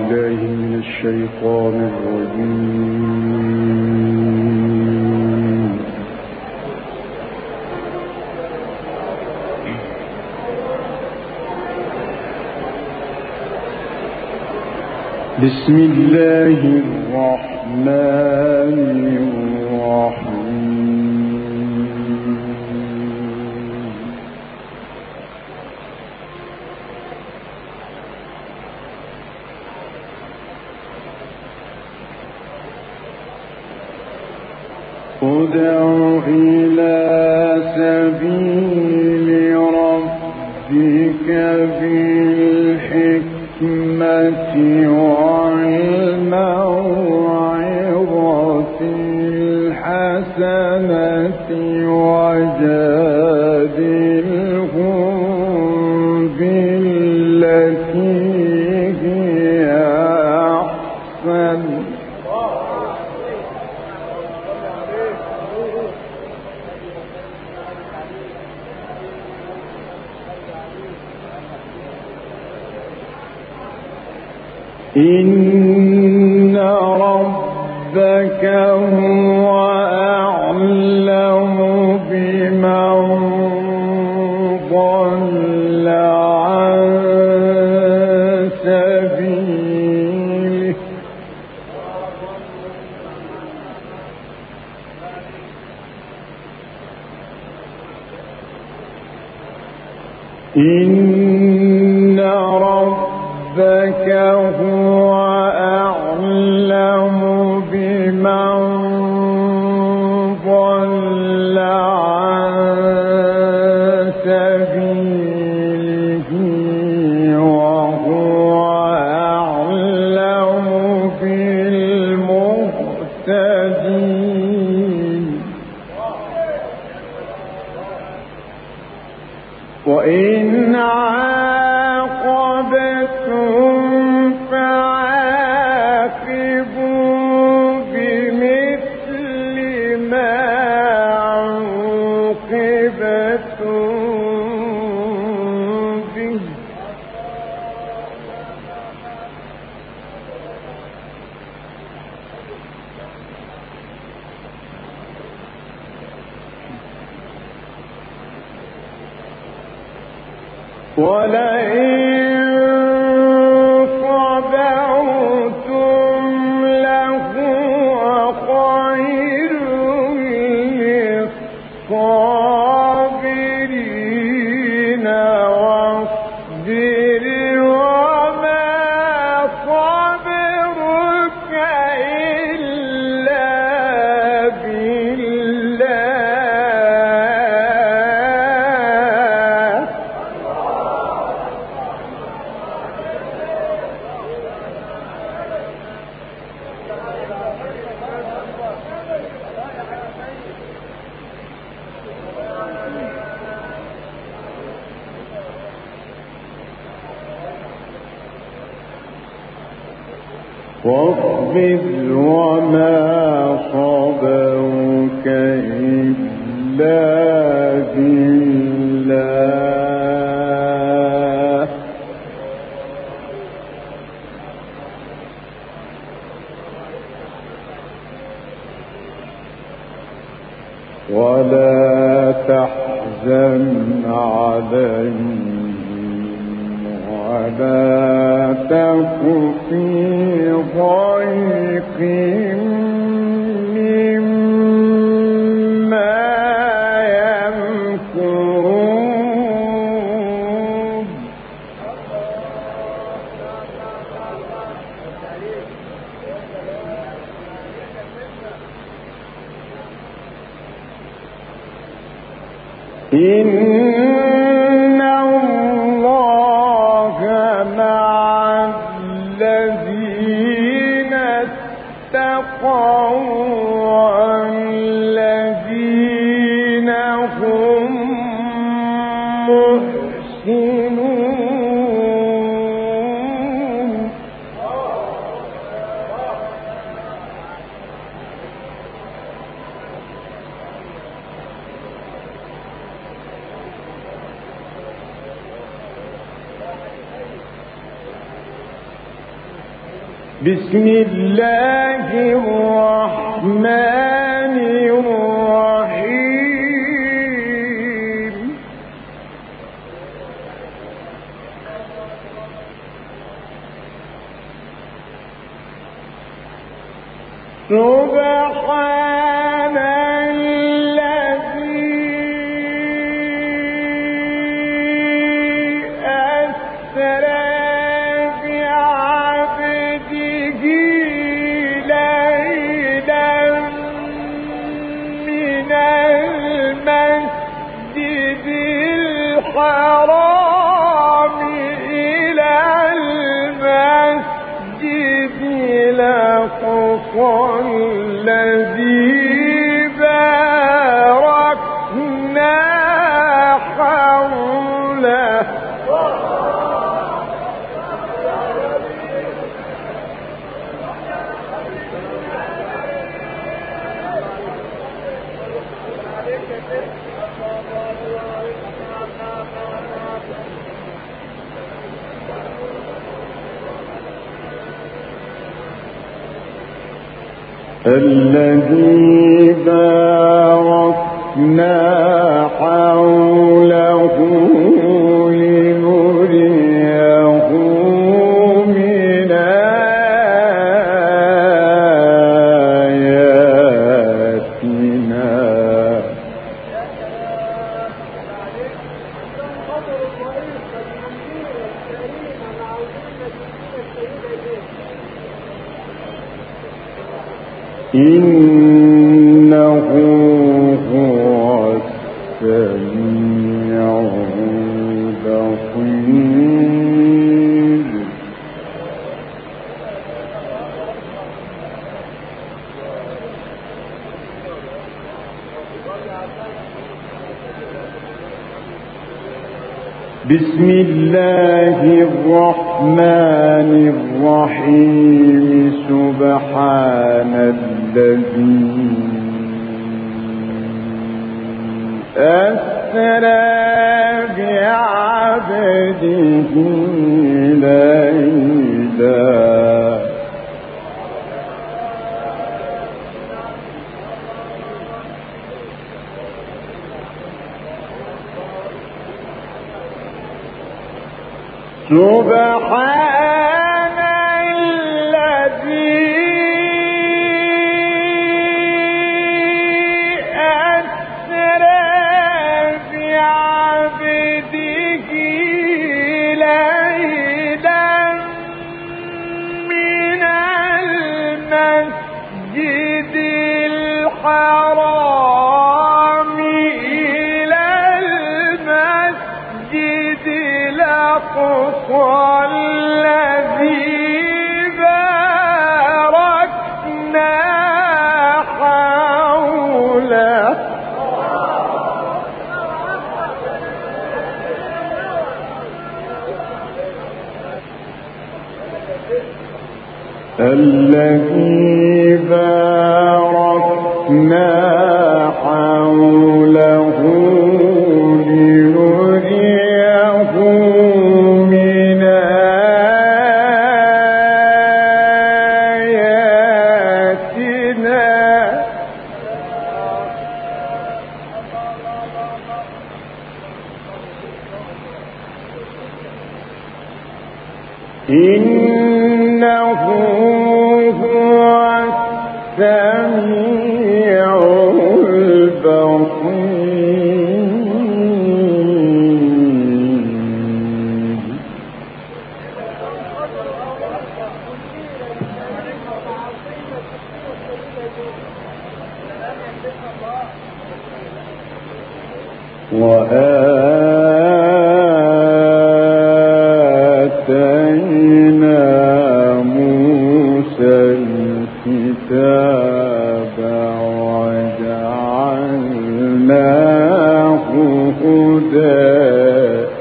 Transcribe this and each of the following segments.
بالله من الشيطان الرجيم. بسم الله الرحمن الرحيم. ادع إلى سبيل ربك بالحكمة والموعظة الحسنة وجادلهم بالتي هي أحسن إن ربك هو أعلم بمن ضل عن سبيله إن ربك هو أعلم بمن ضل عن سبيله وهو أعلم بالمهتدين وإن عاقبتم فعاقبوا بمثل ما عوقبتم به ولئن صبرتم لهو خير للصابرين واصبر وما صبرك إلا بالله واصبر وما صبرك إلا بالله ولا تحزن عليهم ولا تك في ضيق مما يمكرون إن الله مع الذين اتقوا والذين هم محسنون بسم الله الرحمن الرحيم سبحان الذي أسرى بعبده ليلا من المسجد الحرام إلى المسجد الأقصى الذي باركنا حوله الذي باركنا حوله لنريه من آياتنا إنه هو السميع البصير بسم الله الرحمن الرحيم سبحان الذي أسرى بعبده ليلا سبحان الذي أسرى بعبده ليلا من المسجد الحرام إلى المسجد الأقصى الذي باركنا حوله الذي باركنا حوله لنريه من آياتنا إنه هو السميع البصير وآتينا موسى الكتاب وجعلناه هدى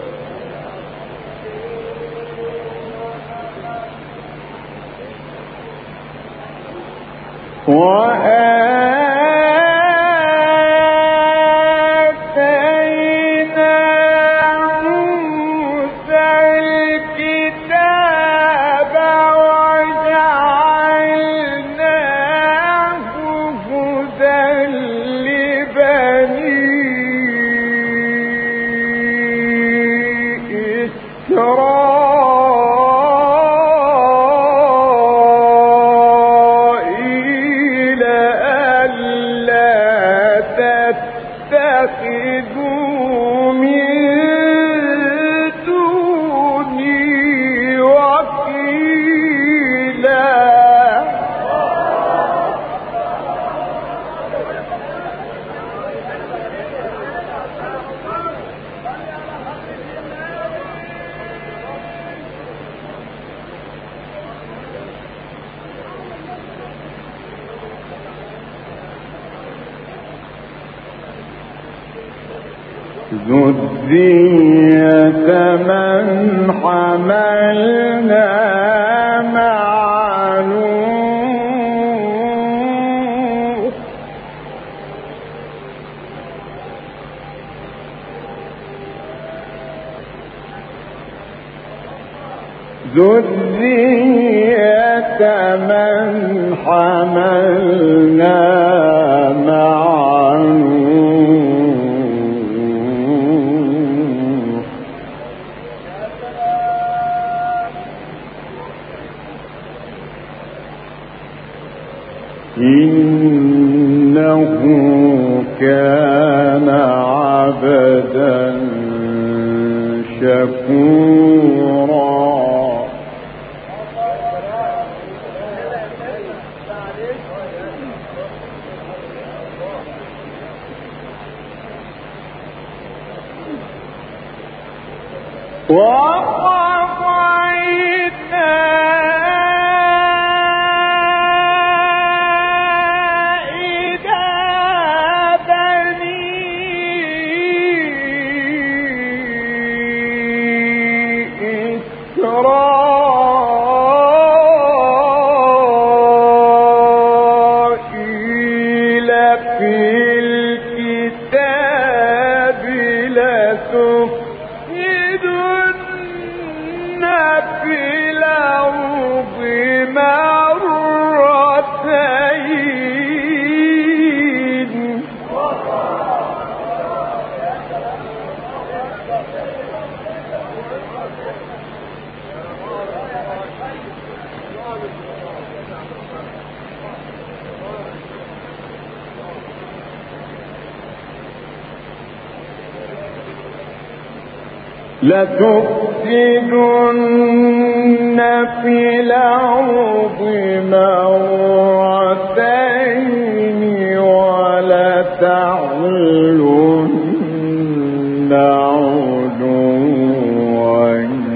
وآتينا موسى الكتاب وجعلناه ذرية من حملنا مع نوح ذرية من حملنا مع نوح إنه كان عبدا شكورا وقضينا إلى بني إسرائيل في الكتاب لتفسدن في الأرض مرتين لتفسدن في الأرض مرتين ولتعلن علوا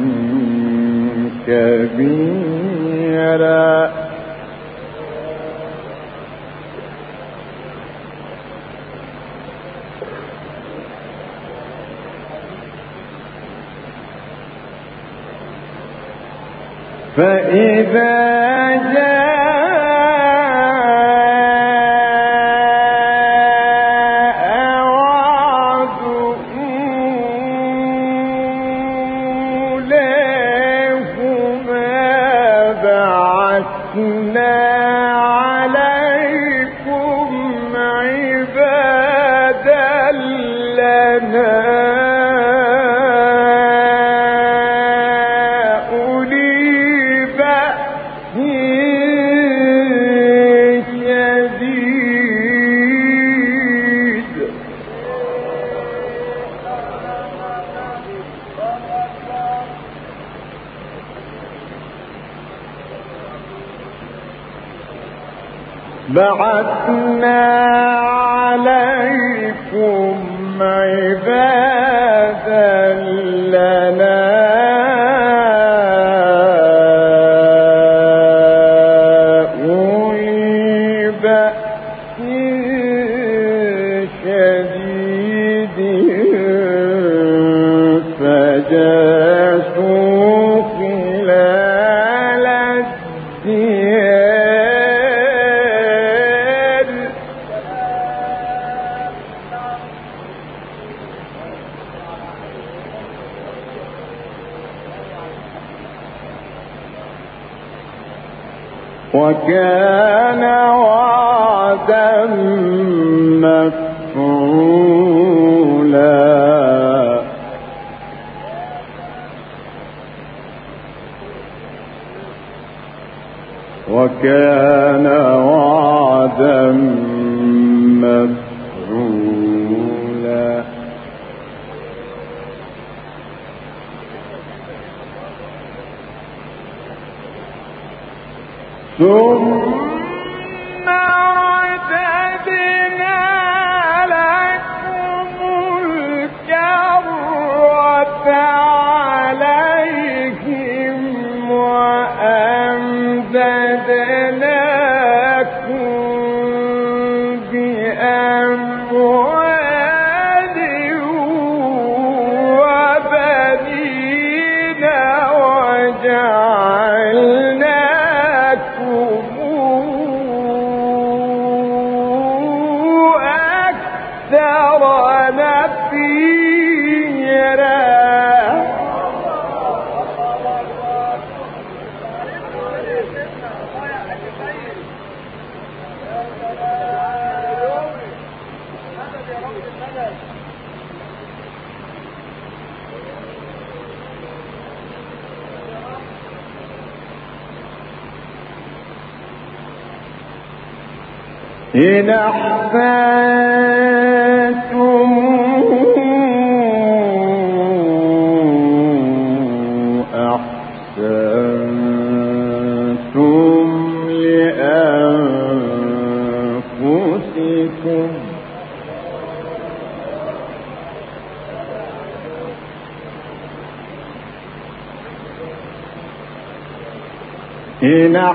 كبيرا فإذا جاء وعد أولاهما بعثنا عليكم عبادا لنا بعثنا عليكم عبادا لنا أولي بأس شديد فجاسوا خلال الديار وكان وعدا مفعولا وكان وعدا مفعولا ثم رددنا لكم الكرة عليهم وأمددناكم بأموال إن أحسنتم أحسنتم لأنفسكم إن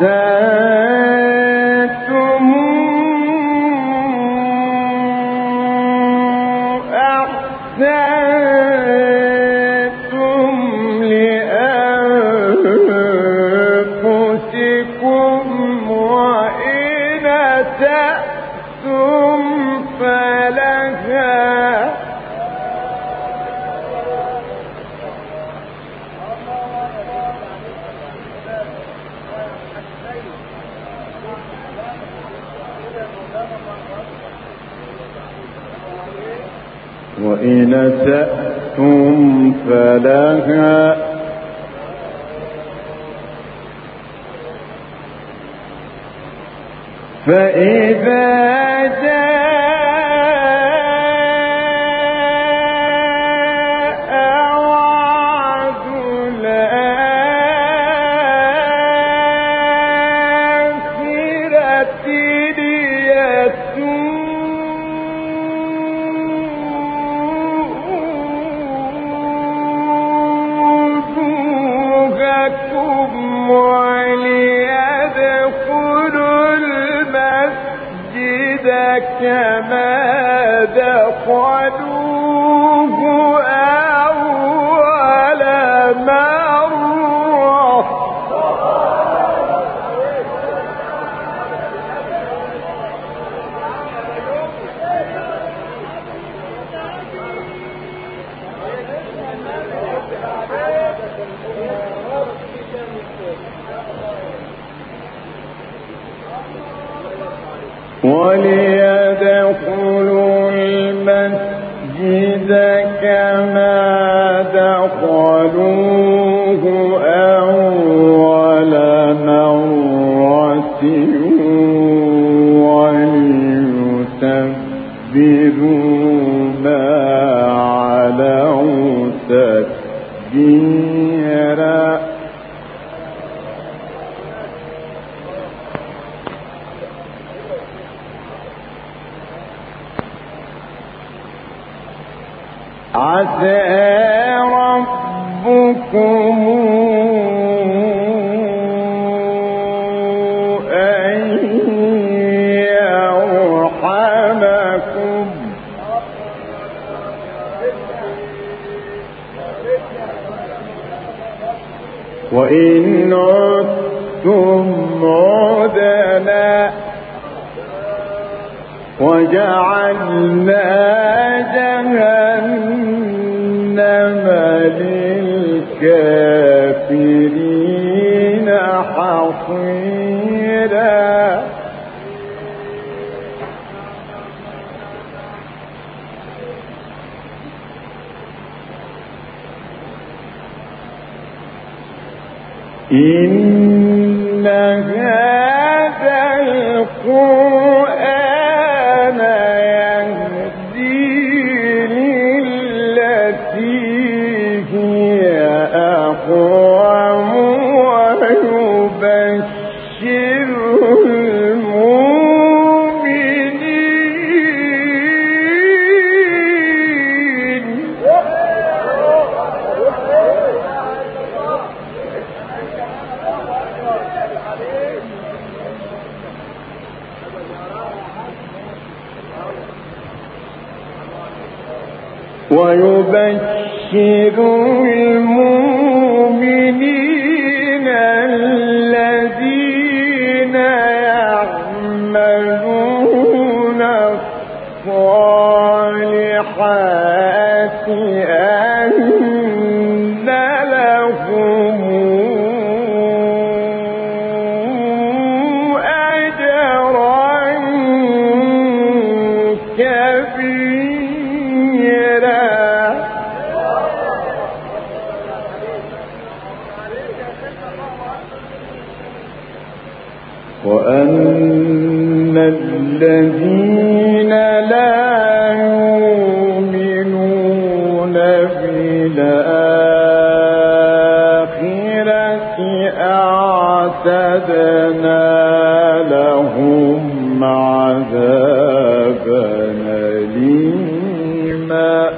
أحسنتم أحسنتم لأنفسكم وإن أسأتم فلها وإن أسأتم فلها فإذا جاء وعد الآخرة وليدخلوا المسجد كما دخلوه أول مرة وليدخلوا المسجد كما دخلوه أول مرة وليتبروا ما علوا تتبيرا عسى ربكم أن يرحمكم وإن عدتم عدنا وجعلنا جهنم للكافرين حصيرا إن هذا القرآن يهدي للتي هي أقوم ويبشر المؤمنين الذين يعملون الصالحات أن لهم وأن الذين لا يؤمنون بالآخرة أعتدنا لهم عذابا أليما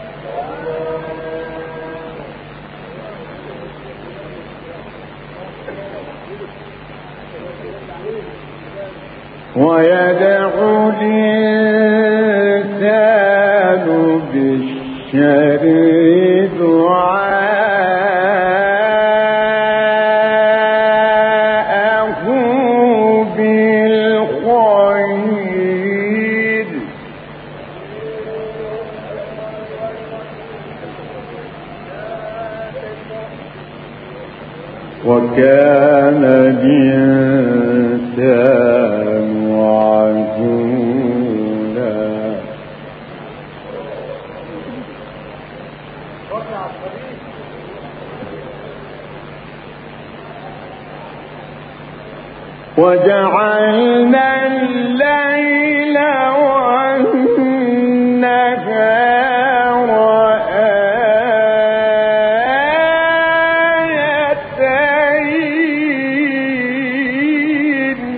ويدعو الإنسان بالشر دعاءه بالخير وكان الإنسان عجولا وجعلنا الليل والنهار آيتين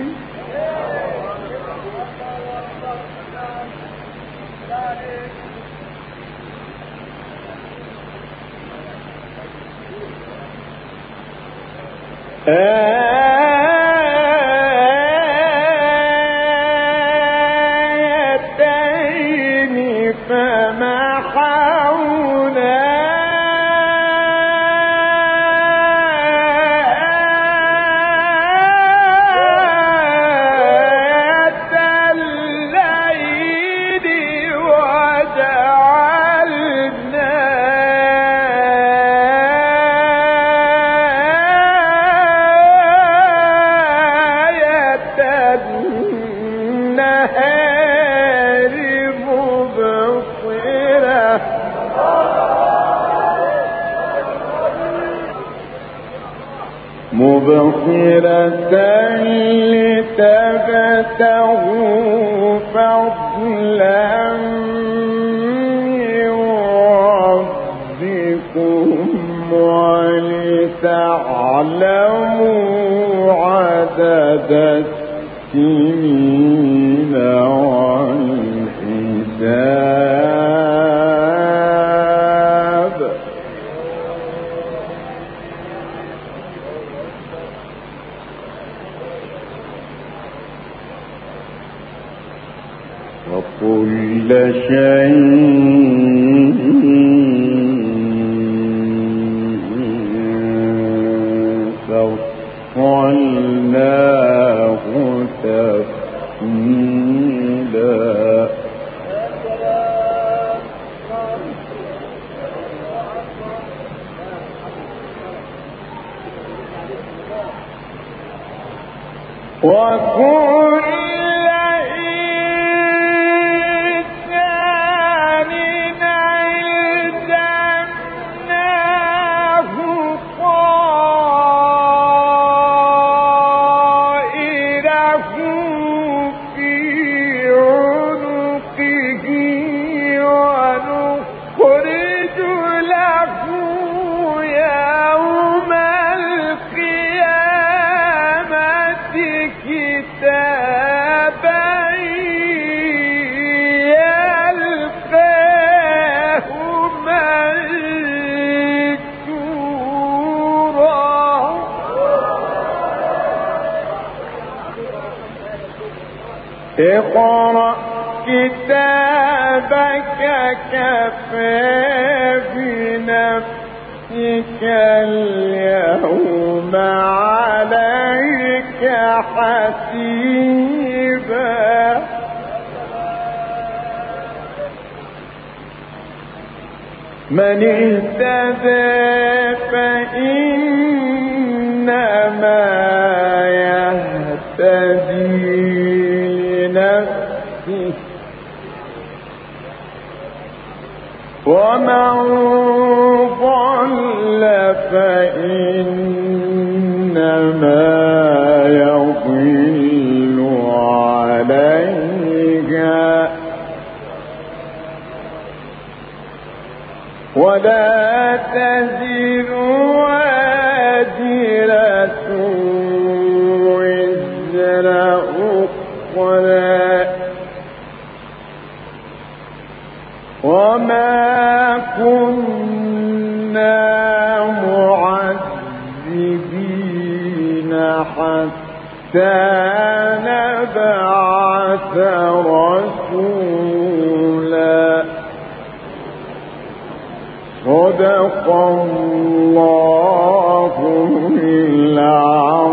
فمحونا آية الليل وجعلنا النهار مبصرة لتبتغوا فضلا من ربكم ولتعلموا عدد السنين والحساب وكل شيء فصلناه تفصيلا وكل اقرأ كتابك كفى بنفسك اليوم عليك حسيبا من اهتدى فإنما يهتدي لنفسه ومن ضل فإنما يضل ولا تزر وازرة وزر أخرى وما كنا معذبين حتى نبعث رسولا. صدق الله العظيم.